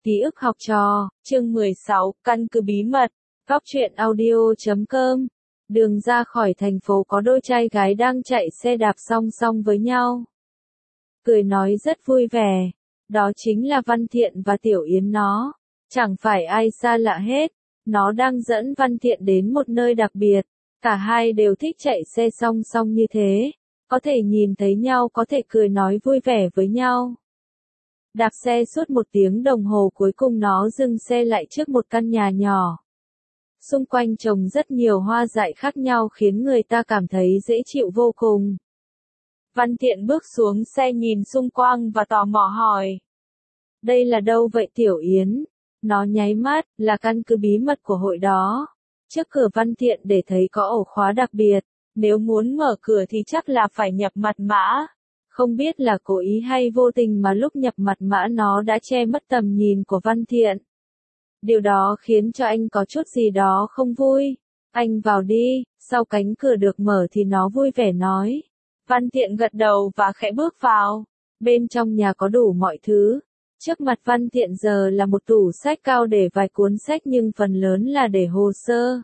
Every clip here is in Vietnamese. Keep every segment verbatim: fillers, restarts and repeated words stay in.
Ký ức học trò, chương mười sáu, căn cứ bí mật, góc truyện audio chấm com. Đường ra khỏi thành phố có đôi trai gái đang chạy xe đạp song song với nhau. Cười nói rất vui vẻ. Đó chính là Văn Thiện và Tiểu Yến nó. Chẳng phải ai xa lạ hết. Nó đang dẫn Văn Thiện đến một nơi đặc biệt. Cả hai đều thích chạy xe song song như thế. Có thể nhìn thấy nhau, có thể cười nói vui vẻ với nhau. Đạp xe suốt một tiếng đồng hồ, cuối cùng nó dừng xe lại trước một căn nhà nhỏ. Xung quanh trồng rất nhiều hoa dại khác nhau khiến người ta cảm thấy dễ chịu vô cùng. Văn Thiện bước xuống xe nhìn xung quanh và tò mò hỏi. Đây là đâu vậy Tiểu Yến? Nó nháy mắt, là căn cứ bí mật của hội đó. Trước cửa Văn Thiện để thấy có ổ khóa đặc biệt. Nếu muốn mở cửa thì chắc là phải nhập mật mã. Không biết là cố ý hay vô tình mà lúc nhập mật mã nó đã che mất tầm nhìn của Văn Thiện. Điều đó khiến cho anh có chút gì đó không vui. Anh vào đi, sau cánh cửa được mở thì nó vui vẻ nói. Văn Thiện gật đầu và khẽ bước vào. Bên trong nhà có đủ mọi thứ. Trước mặt Văn Thiện giờ là một tủ sách cao để vài cuốn sách nhưng phần lớn là để hồ sơ.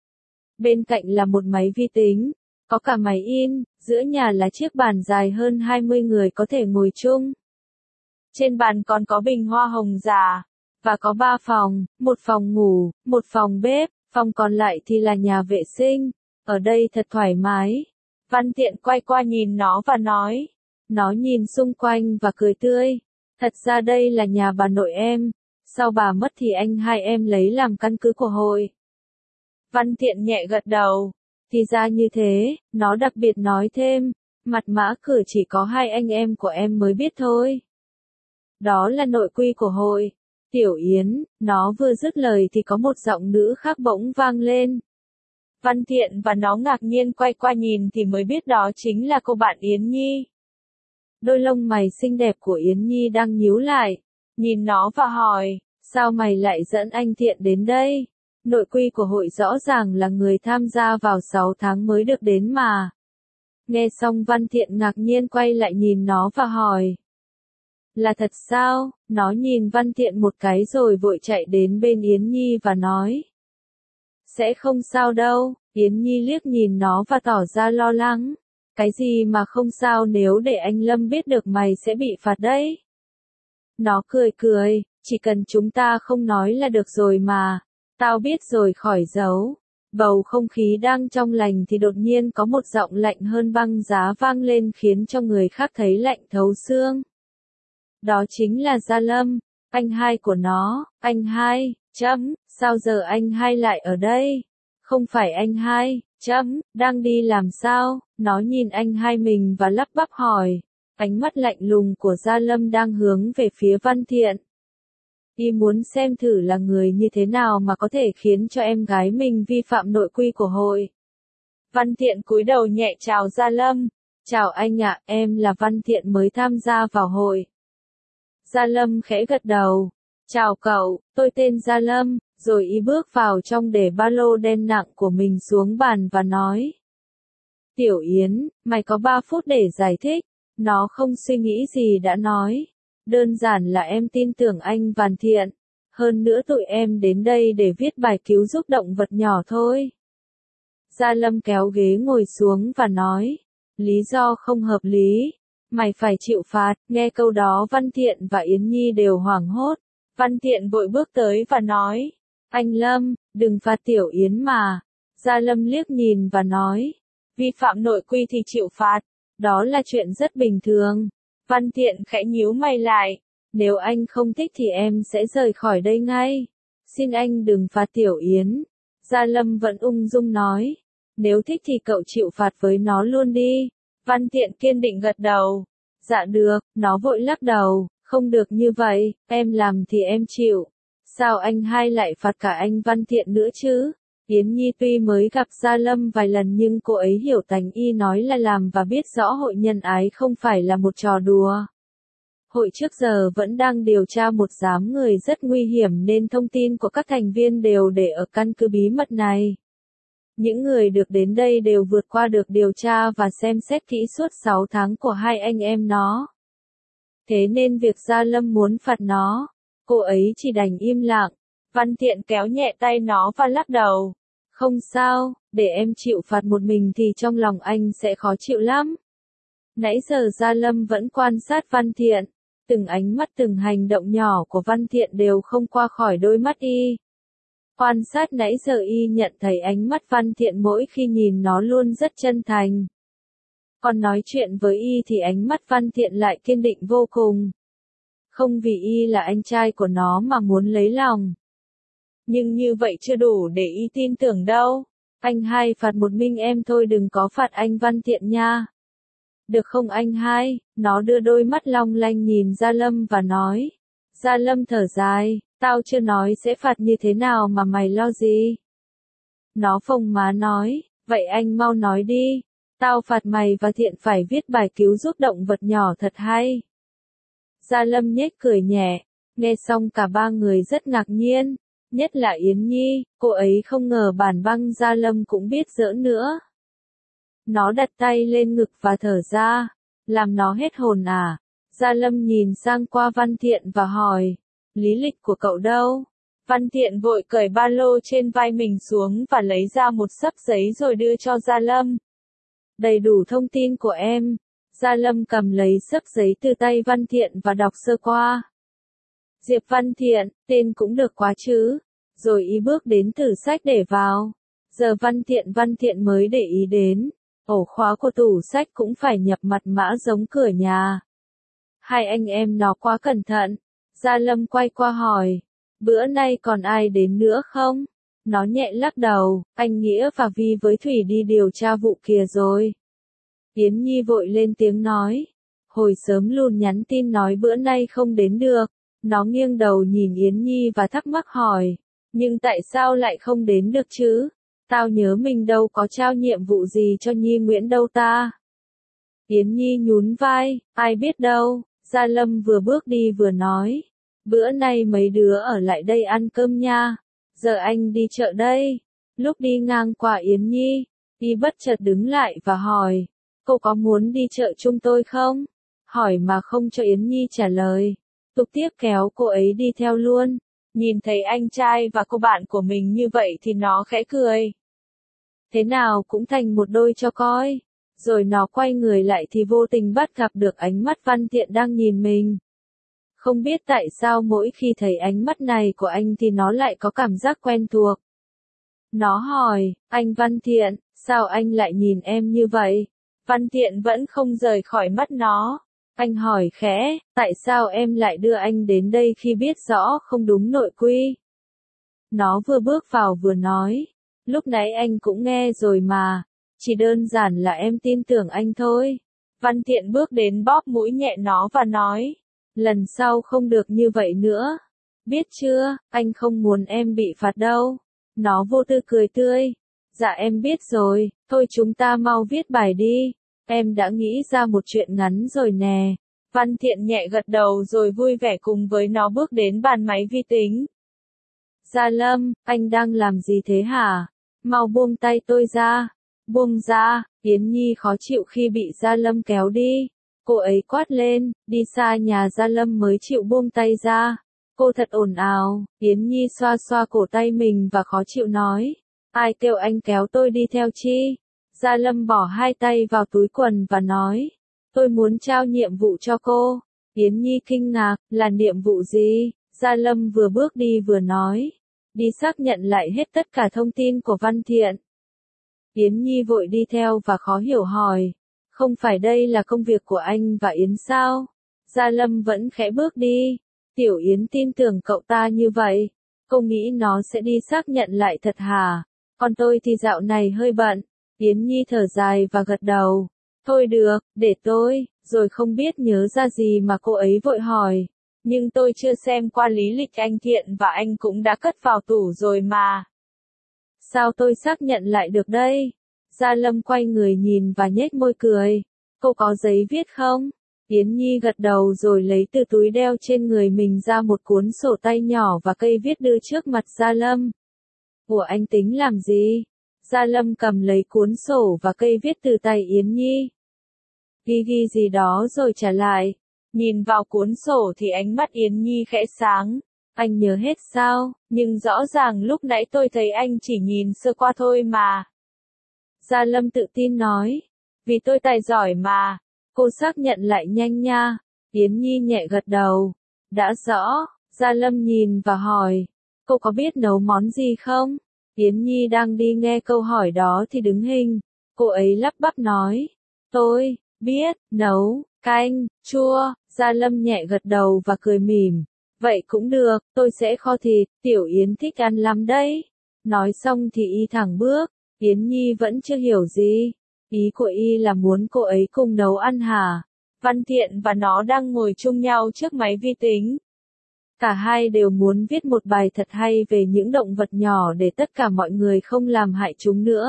Bên cạnh là một máy vi tính. Có cả máy in, giữa nhà là chiếc bàn dài hơn hai mươi người có thể ngồi chung. Trên bàn còn có bình hoa hồng già, và có ba phòng, một phòng ngủ, một phòng bếp, phòng còn lại thì là nhà vệ sinh. Ở đây thật thoải mái. Văn Thiện quay qua nhìn nó và nói. Nó nhìn xung quanh và cười tươi. Thật ra đây là nhà bà nội em. Sau bà mất thì anh hai em lấy làm căn cứ của hội. Văn Thiện nhẹ gật đầu. Thì ra như thế, nó đặc biệt nói thêm, mật mã cửa chỉ có hai anh em của em mới biết thôi. Đó là nội quy của hội. Tiểu Yến, nó vừa dứt lời thì có một giọng nữ khác bỗng vang lên. Văn Thiện và nó ngạc nhiên quay qua nhìn thì mới biết đó chính là cô bạn Yến Nhi. Đôi lông mày xinh đẹp của Yến Nhi đang nhíu lại, nhìn nó và hỏi, sao mày lại dẫn anh Thiện đến đây? Nội quy của hội rõ ràng là người tham gia vào sáu tháng mới được đến mà. Nghe xong Văn Thiện ngạc nhiên quay lại nhìn nó và hỏi. Là thật sao? Nó nhìn Văn Thiện một cái rồi vội chạy đến bên Yến Nhi và nói. Sẽ không sao đâu. Yến Nhi liếc nhìn nó và tỏ ra lo lắng. Cái gì mà không sao, nếu để anh Lâm biết được mày sẽ bị phạt đấy. Nó cười cười, chỉ cần chúng ta không nói là được rồi mà. Tao biết rồi, khỏi giấu. Bầu không khí đang trong lành thì đột nhiên có một giọng lạnh hơn băng giá vang lên khiến cho người khác thấy lạnh thấu xương. Đó chính là Gia Lâm, anh hai của nó. Anh hai, chấm, sao giờ anh hai lại ở đây? Không phải anh hai, chấm, đang đi làm sao? Nó nhìn anh hai mình và lắp bắp hỏi. Ánh mắt lạnh lùng của Gia Lâm đang hướng về phía Văn Thiện. Y muốn xem thử là người như thế nào mà có thể khiến cho em gái mình vi phạm nội quy của hội. Văn Thiện cúi đầu nhẹ chào Gia Lâm. Chào anh ạ, em là Văn Thiện mới tham gia vào hội. Gia Lâm khẽ gật đầu. Chào cậu, tôi tên Gia Lâm, rồi y bước vào trong để ba lô đen nặng của mình xuống bàn và nói. Tiểu Yến, mày có ba phút để giải thích. Nó không suy nghĩ gì đã nói. Đơn giản là em tin tưởng anh Văn Thiện. Hơn nữa tụi em đến đây để viết bài cứu giúp động vật nhỏ thôi. Gia Lâm kéo ghế ngồi xuống và nói. Lý do không hợp lý. Mày phải chịu phạt. Nghe câu đó Văn Thiện và Yến Nhi đều hoảng hốt. Văn Thiện vội bước tới và nói. Anh Lâm, đừng phạt Tiểu Yến mà. Gia Lâm liếc nhìn và nói. Vi phạm nội quy thì chịu phạt. Đó là chuyện rất bình thường. Văn Thiện khẽ nhíu mày lại. Nếu anh không thích thì em sẽ rời khỏi đây ngay. Xin anh đừng phạt Tiểu Yến. Gia Lâm vẫn ung dung nói. Nếu thích thì cậu chịu phạt với nó luôn đi. Văn Thiện kiên định gật đầu. Dạ được, nó vội lắc đầu. Không được như vậy, em làm thì em chịu. Sao anh hai lại phạt cả anh Văn Thiện nữa chứ? Yến Nhi tuy mới gặp Gia Lâm vài lần nhưng cô ấy hiểu tánh y nói là làm và biết rõ hội nhân ái không phải là một trò đùa. Hội trước giờ vẫn đang điều tra một đám người rất nguy hiểm nên thông tin của các thành viên đều để ở căn cứ bí mật này. Những người được đến đây đều vượt qua được điều tra và xem xét kỹ suốt sáu tháng của hai anh em nó. Thế nên việc Gia Lâm muốn phạt nó, Cô ấy chỉ đành im lặng. Văn Thiện kéo nhẹ tay nó và lắc đầu. Không sao, để em chịu phạt một mình thì trong lòng anh sẽ khó chịu lắm. Nãy giờ Gia Lâm vẫn quan sát Văn Thiện. Từng ánh mắt từng hành động nhỏ của Văn Thiện đều không qua khỏi đôi mắt y. Quan sát nãy giờ y nhận thấy ánh mắt Văn Thiện mỗi khi nhìn nó luôn rất chân thành. Còn nói chuyện với y thì ánh mắt Văn Thiện lại kiên định vô cùng. Không vì y là anh trai của nó mà muốn lấy lòng. Nhưng như vậy chưa đủ để y tin tưởng đâu. Anh hai phạt một mình em thôi, đừng có phạt anh Văn Thiện nha. Được không anh hai? Nó đưa đôi mắt long lanh nhìn Gia Lâm và nói. Gia Lâm thở dài, tao chưa nói sẽ phạt như thế nào mà mày lo gì? Nó phồng má nói, vậy anh mau nói đi. Tao phạt mày và Thiện phải viết bài cứu giúp động vật nhỏ thật hay. Gia Lâm nhếch cười nhẹ, nghe xong cả ba người rất ngạc nhiên, nhất là Yến Nhi, cô ấy không ngờ bản băng Gia Lâm cũng biết giỡn nữa. Nó đặt tay lên ngực và thở ra, làm nó hết hồn à. Gia Lâm nhìn sang qua Văn Thiện và hỏi, lý lịch của cậu đâu? Văn Thiện vội cởi ba lô trên vai mình xuống và lấy ra một xấp giấy rồi đưa cho Gia Lâm. Đầy đủ thông tin của em. Gia Lâm cầm lấy xấp giấy từ tay Văn Thiện và đọc sơ qua. Diệp Văn Thiện, tên cũng được quá chứ. Rồi y bước đến tủ sách để vào. Giờ Văn Thiện Văn Thiện mới để ý đến. Ổ khóa của tủ sách cũng phải nhập mật mã giống cửa nhà. Hai anh em nó quá cẩn thận. Gia Lâm quay qua hỏi. Bữa nay còn ai đến nữa không? Nó nhẹ lắc đầu, anh Nghĩa và Vi với Thủy đi điều tra vụ kia rồi. Yến Nhi vội lên tiếng nói. Hồi sớm luôn nhắn tin nói bữa nay không đến được. Nó nghiêng đầu nhìn Yến Nhi và thắc mắc hỏi. Nhưng tại sao lại không đến được chứ? Tao nhớ mình đâu có trao nhiệm vụ gì cho Nhi Nguyễn đâu ta. Yến Nhi nhún vai, ai biết đâu. Gia Lâm vừa bước đi vừa nói. Bữa nay mấy đứa ở lại đây ăn cơm nha. Giờ anh đi chợ đây. Lúc đi ngang qua Yến Nhi, y bất chợt đứng lại và hỏi. Cô có muốn đi chợ chung tôi không? Hỏi mà không cho Yến Nhi trả lời. Tục tiếp kéo cô ấy đi theo luôn. Nhìn thấy anh trai và cô bạn của mình như vậy thì nó khẽ cười. Thế nào cũng thành một đôi cho coi. Rồi nó quay người lại thì vô tình bắt gặp được ánh mắt Văn Thiện đang nhìn mình. Không biết tại sao mỗi khi thấy ánh mắt này của anh thì nó lại có cảm giác quen thuộc. Nó hỏi, anh Văn Thiện, sao anh lại nhìn em như vậy? Văn Thiện vẫn không rời khỏi mắt nó. Anh hỏi khẽ, tại sao em lại đưa anh đến đây khi biết rõ không đúng nội quy? Nó vừa bước vào vừa nói, lúc nãy anh cũng nghe rồi mà, chỉ đơn giản là em tin tưởng anh thôi. Văn Thiện bước đến bóp mũi nhẹ nó và nói, lần sau không được như vậy nữa. Biết chưa, anh không muốn em bị phạt đâu. Nó vô tư cười tươi. Dạ em biết rồi, thôi chúng ta mau viết bài đi. Em đã nghĩ ra một chuyện ngắn rồi nè. Văn Thiện nhẹ gật đầu rồi vui vẻ cùng với nó bước đến bàn máy vi tính. Gia Lâm, anh đang làm gì thế hả? Mau buông tay tôi ra. Buông ra, Yến Nhi khó chịu khi bị Gia Lâm kéo đi. Cô ấy quát lên, đi xa nhà Gia Lâm mới chịu buông tay ra. Cô thật ồn ào. Yến Nhi xoa xoa cổ tay mình và khó chịu nói. Ai kêu anh kéo tôi đi theo chi? Gia Lâm bỏ hai tay vào túi quần và nói. Tôi muốn trao nhiệm vụ cho cô. Yến Nhi kinh ngạc, là nhiệm vụ gì? Gia Lâm vừa bước đi vừa nói. Đi xác nhận lại hết tất cả thông tin của Văn Thiện. Yến Nhi vội đi theo và khó hiểu hỏi. Không phải đây là công việc của anh và Yến sao? Gia Lâm vẫn khẽ bước đi. Tiểu Yến tin tưởng cậu ta như vậy. Cô nghĩ nó sẽ đi xác nhận lại thật hả? Còn tôi thì dạo này hơi bận. Yến Nhi thở dài và gật đầu. Thôi được, để tôi, rồi không biết nhớ ra gì mà cô ấy vội hỏi. Nhưng tôi chưa xem qua lý lịch anh Thiện và anh cũng đã cất vào tủ rồi mà. Sao tôi xác nhận lại được đây? Gia Lâm quay người nhìn và nhếch môi cười. Cô có giấy viết không? Yến Nhi gật đầu rồi lấy từ túi đeo trên người mình ra một cuốn sổ tay nhỏ và cây viết đưa trước mặt Gia Lâm. Ủa anh tính làm gì? Gia Lâm cầm lấy cuốn sổ và cây viết từ tay Yến Nhi. Ghi ghi gì đó rồi trả lại. Nhìn vào cuốn sổ thì ánh mắt Yến Nhi khẽ sáng. Anh nhớ hết sao, nhưng rõ ràng lúc nãy tôi thấy anh chỉ nhìn sơ qua thôi mà. Gia Lâm tự tin nói, vì tôi tài giỏi mà, cô xác nhận lại nhanh nha. Yến Nhi nhẹ gật đầu, đã rõ. Gia Lâm nhìn và hỏi, cô có biết nấu món gì không? Yến Nhi đang đi nghe câu hỏi đó thì đứng hình, cô ấy lắp bắp nói, tôi biết nấu canh chua. Gia Lâm nhẹ gật đầu và cười mỉm, vậy cũng được, tôi sẽ kho thịt, Tiểu Yến thích ăn lắm đấy. Nói xong thì y thẳng bước, Yến Nhi vẫn chưa hiểu gì, ý của y là muốn cô ấy cùng nấu ăn hả? Văn Thiện và nó đang ngồi chung nhau trước máy vi tính. Cả hai đều muốn viết một bài thật hay về những động vật nhỏ để tất cả mọi người không làm hại chúng nữa.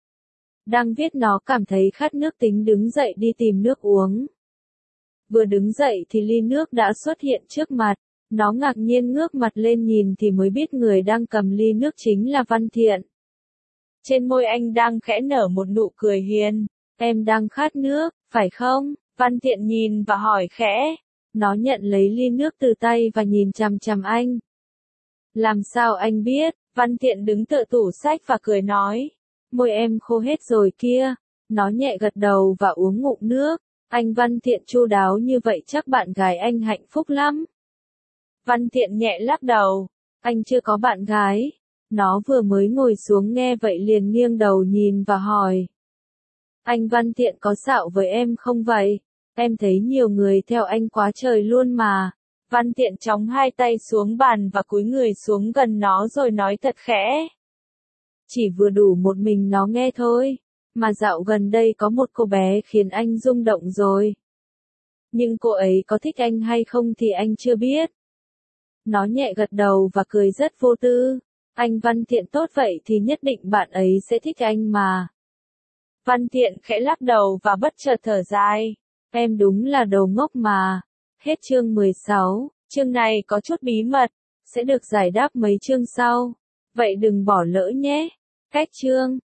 Đang viết nó cảm thấy khát nước tính đứng dậy đi tìm nước uống. Vừa đứng dậy thì ly nước đã xuất hiện trước mặt, nó ngạc nhiên ngước mặt lên nhìn thì mới biết người đang cầm ly nước chính là Văn Thiện. Trên môi anh đang khẽ nở một nụ cười hiền, em đang khát nước, phải không? Văn Thiện nhìn và hỏi khẽ. Nó nhận lấy ly nước từ tay và nhìn chằm chằm anh. Làm sao anh biết? Văn Thiện đứng tựa tủ sách và cười nói. Môi em khô hết rồi kia. Nó nhẹ gật đầu và uống ngụm nước. Anh Văn Thiện chu đáo như vậy chắc bạn gái anh hạnh phúc lắm. Văn Thiện nhẹ lắc đầu. Anh chưa có bạn gái. Nó vừa mới ngồi xuống nghe vậy liền nghiêng đầu nhìn và hỏi. Anh Văn Thiện có xạo với em không vậy? Em thấy nhiều người theo anh quá trời luôn mà. Văn Thiện chóng hai tay xuống bàn và cúi người xuống gần nó rồi nói thật khẽ. Chỉ vừa đủ một mình nó nghe thôi. Mà dạo gần đây có một cô bé khiến anh rung động rồi. Nhưng cô ấy có thích anh hay không thì anh chưa biết. Nó nhẹ gật đầu và cười rất vô tư. Anh Văn Thiện tốt vậy thì nhất định bạn ấy sẽ thích anh mà. Văn Thiện khẽ lắc đầu và bất chợt thở dài. Em đúng là đồ ngốc mà. Hết chương mười sáu, chương này có chút bí mật, sẽ được giải đáp mấy chương sau. Vậy đừng bỏ lỡ nhé. Cách chương